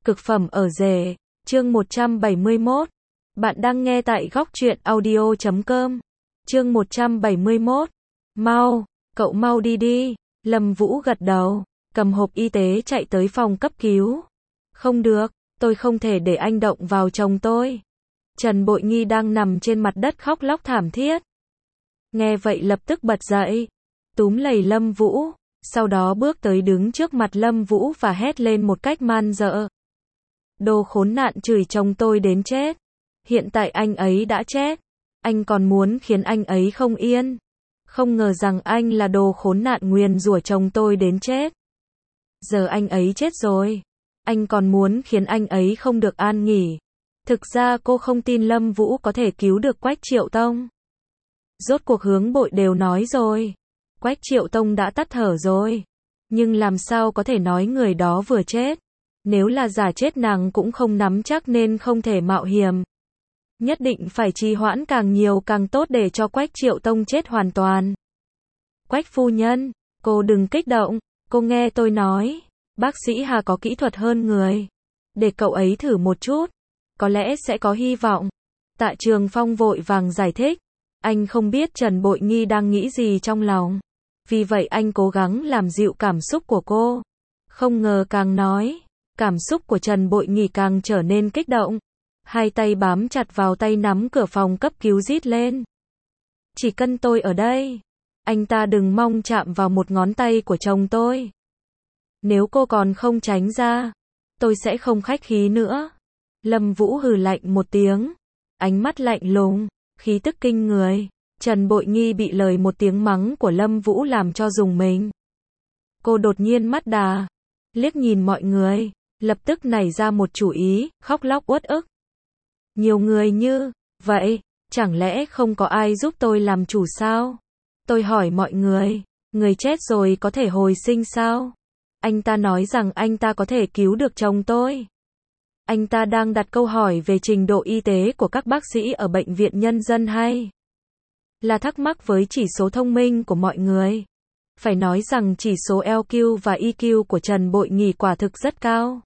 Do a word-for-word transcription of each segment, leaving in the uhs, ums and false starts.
Cực phẩm ở rể, chương một trăm bảy mươi mốt. Bạn đang nghe tại góc truyện audio chấm com. Chương một trăm bảy mươi mốt. Mau, cậu mau đi đi. Lâm Vũ gật đầu, cầm hộp y tế chạy tới phòng cấp cứu. Không được, tôi không thể để anh động vào chồng tôi. Trần Bội Nghi đang nằm trên mặt đất khóc lóc thảm thiết. Nghe vậy lập tức bật dậy, túm lấy Lâm Vũ, sau đó bước tới đứng trước mặt Lâm Vũ và hét lên một cách man dợ. Đồ khốn nạn, chửi chồng tôi đến chết. Hiện tại anh ấy đã chết, anh còn muốn khiến anh ấy không yên. Không ngờ rằng anh là đồ khốn nạn nguyền rủa chồng tôi đến chết. Giờ anh ấy chết rồi, anh còn muốn khiến anh ấy không được an nghỉ. Thực ra cô không tin Lâm Vũ có thể cứu được Quách Triệu Tông. Rốt cuộc Hướng Bội đều nói rồi, Quách Triệu Tông đã tắt thở rồi. Nhưng làm sao có thể nói người đó vừa chết. Nếu là giả chết nàng cũng không nắm chắc nên không thể mạo hiểm. Nhất định phải trì hoãn càng nhiều càng tốt để cho Quách Triệu Tông chết hoàn toàn. Quách phu nhân, cô đừng kích động, cô nghe tôi nói. Bác sĩ Hà có kỹ thuật hơn người. Để cậu ấy thử một chút, có lẽ sẽ có hy vọng. Tạ Trường Phong vội vàng giải thích. Anh không biết Trần Bội Nghi đang nghĩ gì trong lòng. Vì vậy anh cố gắng làm dịu cảm xúc của cô. Không ngờ càng nói, cảm xúc của Trần Bội Nghi càng trở nên kích động. Hai tay bám chặt vào tay nắm cửa phòng cấp cứu rít lên. Chỉ cần tôi ở đây, anh ta đừng mong chạm vào một ngón tay của chồng tôi. Nếu cô còn không tránh ra, tôi sẽ không khách khí nữa. Lâm Vũ hừ lạnh một tiếng, ánh mắt lạnh lùng, khí tức kinh người. Trần Bội Nghi bị lời một tiếng mắng của Lâm Vũ làm cho rùng mình. Cô đột nhiên mắt đà, liếc nhìn mọi người, lập tức nảy ra một chủ ý, khóc lóc uất ức. Nhiều người như vậy, chẳng lẽ không có ai giúp tôi làm chủ sao? Tôi hỏi mọi người, người chết rồi có thể hồi sinh sao? Anh ta nói rằng anh ta có thể cứu được chồng tôi. Anh ta đang đặt câu hỏi về trình độ y tế của các bác sĩ ở bệnh viện nhân dân hay là thắc mắc với chỉ số thông minh của mọi người. Phải nói rằng chỉ số e quy và e quy của Trần Bội Nghi quả thực rất cao.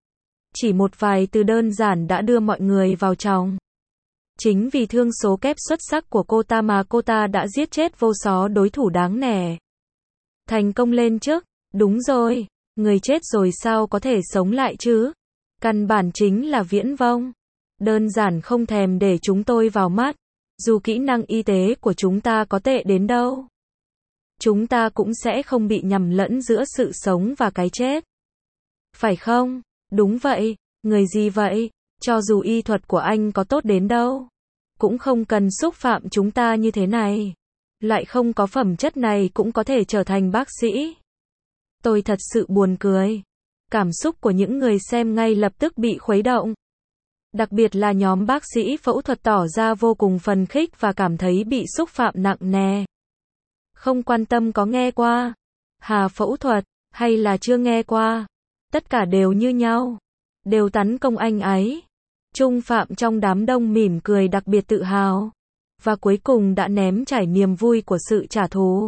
Chỉ một vài từ đơn giản đã đưa mọi người vào tròng. Chính vì thương số kép xuất sắc của cô ta mà cô ta đã giết chết vô số đối thủ đáng nể. Thành công lên chức, đúng rồi, người chết rồi sao có thể sống lại chứ? Căn bản chính là viễn vông. Đơn giản không thèm để chúng tôi vào mắt. Dù kỹ năng y tế của chúng ta có tệ đến đâu, chúng ta cũng sẽ không bị nhầm lẫn giữa sự sống và cái chết. Phải không? Đúng vậy, người gì vậy? Cho dù y thuật của anh có tốt đến đâu, cũng không cần xúc phạm chúng ta như thế này. Lại không có phẩm chất này cũng có thể trở thành bác sĩ. Tôi thật sự buồn cười. Cảm xúc của những người xem ngay lập tức bị khuấy động. Đặc biệt là nhóm bác sĩ phẫu thuật tỏ ra vô cùng phấn khích và cảm thấy bị xúc phạm nặng nề. Không quan tâm có nghe qua Hà phẫu thuật, hay là chưa nghe qua. Tất cả đều như nhau. Đều tấn công anh ấy. Trung Phạm trong đám đông mỉm cười đặc biệt tự hào. Và cuối cùng đã ném trải niềm vui của sự trả thù.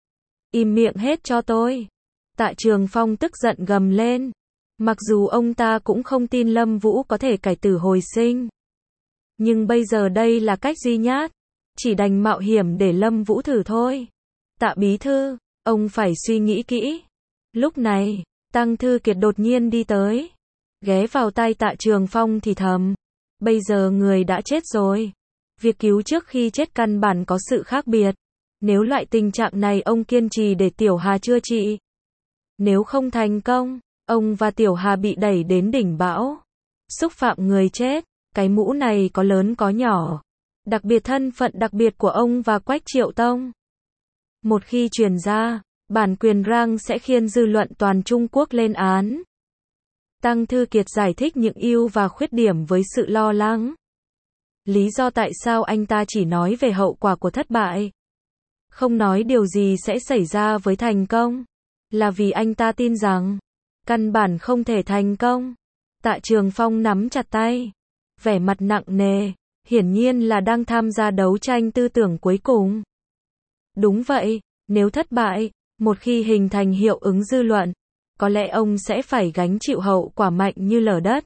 Im miệng hết cho tôi. Tạ Trường Phong tức giận gầm lên. Mặc dù ông ta cũng không tin Lâm Vũ có thể cải tử hồi sinh. Nhưng bây giờ đây là cách duy nhất. Chỉ đành mạo hiểm để Lâm Vũ thử thôi. Tạ bí thư, ông phải suy nghĩ kỹ. Lúc này, Tăng Thư Kiệt đột nhiên đi tới. Ghé vào tai Tạ Trường Phong thì thầm. Bây giờ người đã chết rồi. Việc cứu trước khi chết căn bản có sự khác biệt. Nếu loại tình trạng này ông kiên trì để Tiểu Hà chữa trị. Nếu không thành công, ông và Tiểu Hà bị đẩy đến đỉnh bão. Xúc phạm người chết, cái mũ này có lớn có nhỏ. Đặc biệt thân phận đặc biệt của ông và Quách Triệu Tông. Một khi truyền ra, bản quyền rang sẽ khiến dư luận toàn Trung Quốc lên án. Tăng Thư Kiệt giải thích những ưu và khuyết điểm với sự lo lắng. Lý do tại sao anh ta chỉ nói về hậu quả của thất bại, không nói điều gì sẽ xảy ra với thành công, là vì anh ta tin rằng căn bản không thể thành công. Tạ Trường Phong nắm chặt tay, vẻ mặt nặng nề, hiển nhiên là đang tham gia đấu tranh tư tưởng cuối cùng. Đúng vậy, nếu thất bại, một khi hình thành hiệu ứng dư luận, có lẽ ông sẽ phải gánh chịu hậu quả mạnh như lở đất.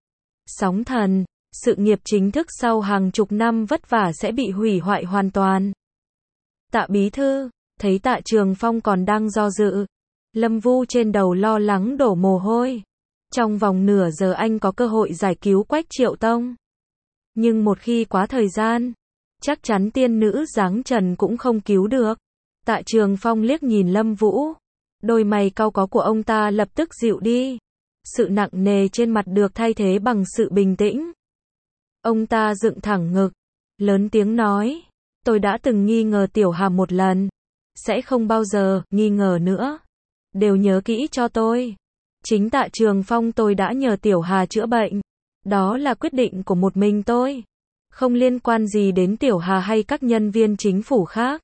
Sóng thần, sự nghiệp chính thức sau hàng chục năm vất vả sẽ bị hủy hoại hoàn toàn. Tạ bí thư, thấy Tạ Trường Phong còn đang do dự. Lâm Vũ trên đầu lo lắng đổ mồ hôi. Trong vòng nửa giờ anh có cơ hội giải cứu Quách Triệu Tông. Nhưng một khi quá thời gian, chắc chắn tiên nữ dáng trần cũng không cứu được. Tạ Trường Phong liếc nhìn Lâm Vũ. Đôi mày cau có của ông ta lập tức dịu đi. Sự nặng nề trên mặt được thay thế bằng sự bình tĩnh. Ông ta dựng thẳng ngực, lớn tiếng nói, tôi đã từng nghi ngờ Tiểu Hà một lần, sẽ không bao giờ nghi ngờ nữa. Đều nhớ kỹ cho tôi. Chính Tạ Trường Phong tôi đã nhờ Tiểu Hà chữa bệnh. Đó là quyết định của một mình tôi. Không liên quan gì đến Tiểu Hà hay các nhân viên chính phủ khác.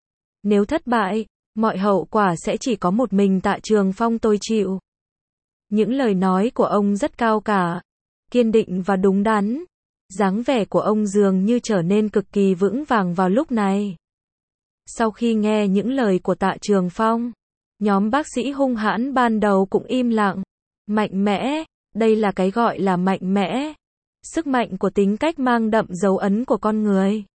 Nếu thất bại, mọi hậu quả sẽ chỉ có một mình Tạ Trường Phong tôi chịu. Những lời nói của ông rất cao cả, kiên định và đúng đắn. Dáng vẻ của ông dường như trở nên cực kỳ vững vàng vào lúc này. Sau khi nghe những lời của Tạ Trường Phong, nhóm bác sĩ hung hãn ban đầu cũng im lặng. Mạnh mẽ, đây là cái gọi là mạnh mẽ. Sức mạnh của tính cách mang đậm dấu ấn của con người.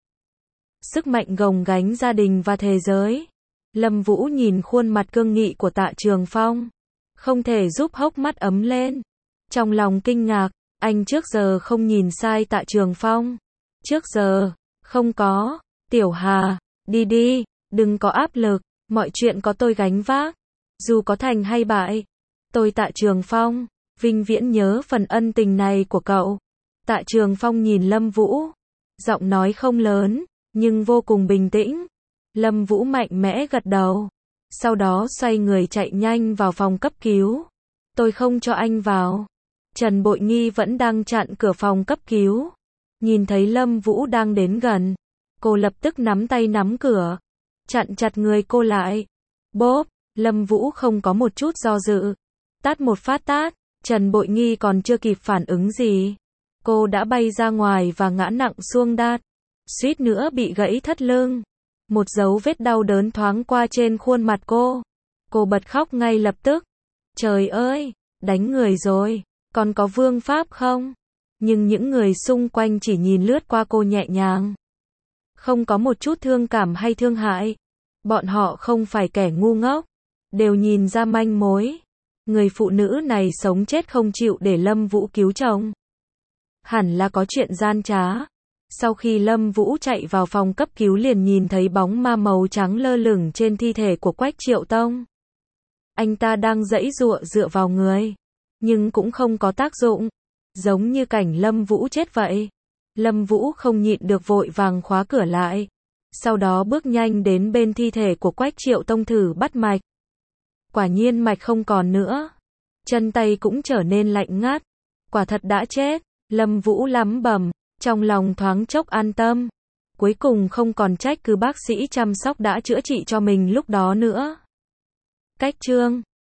Sức mạnh gồng gánh gia đình và thế giới. Lâm Vũ nhìn khuôn mặt cương nghị của Tạ Trường Phong, không thể giúp hốc mắt ấm lên. Trong lòng kinh ngạc, anh trước giờ không nhìn sai Tạ Trường Phong. Trước giờ, không có. Tiểu Hà, đi đi, đừng có áp lực, mọi chuyện có tôi gánh vác. Dù có thành hay bại, tôi Tạ Trường Phong, vinh viễn nhớ phần ân tình này của cậu. Tạ Trường Phong nhìn Lâm Vũ, giọng nói không lớn, nhưng vô cùng bình tĩnh. Lâm Vũ mạnh mẽ gật đầu, sau đó xoay người chạy nhanh vào phòng cấp cứu. Tôi không cho anh vào. Trần Bội Nghi vẫn đang chặn cửa phòng cấp cứu. Nhìn thấy Lâm Vũ đang đến gần, cô lập tức nắm tay nắm cửa, chặn chặt người cô lại. Bốp, Lâm Vũ không có một chút do dự. Tát một phát tát, Trần Bội Nghi còn chưa kịp phản ứng gì. Cô đã bay ra ngoài và ngã nặng xuông đát. Suýt nữa bị gãy thắt lưng. Một dấu vết đau đớn thoáng qua trên khuôn mặt cô. Cô bật khóc ngay lập tức. Trời ơi, đánh người rồi, còn có vương pháp không? Nhưng những người xung quanh chỉ nhìn lướt qua cô nhẹ nhàng. Không có một chút thương cảm hay thương hại. Bọn họ không phải kẻ ngu ngốc. Đều nhìn ra manh mối. Người phụ nữ này sống chết không chịu để Lâm Vũ cứu chồng. Hẳn là có chuyện gian trá. Sau khi Lâm Vũ chạy vào phòng cấp cứu liền nhìn thấy bóng ma màu trắng lơ lửng trên thi thể của Quách Triệu Tông. Anh ta đang giãy giụa dựa vào người, nhưng cũng không có tác dụng, giống như cảnh Lâm Vũ chết vậy. Lâm Vũ không nhịn được vội vàng khóa cửa lại, sau đó bước nhanh đến bên thi thể của Quách Triệu Tông thử bắt mạch. Quả nhiên mạch không còn nữa, chân tay cũng trở nên lạnh ngắt, quả thật đã chết. Lâm Vũ lắm bẩm, trong lòng thoáng chốc an tâm. Cuối cùng không còn trách cứ bác sĩ chăm sóc đã chữa trị cho mình lúc đó nữa. Cách chương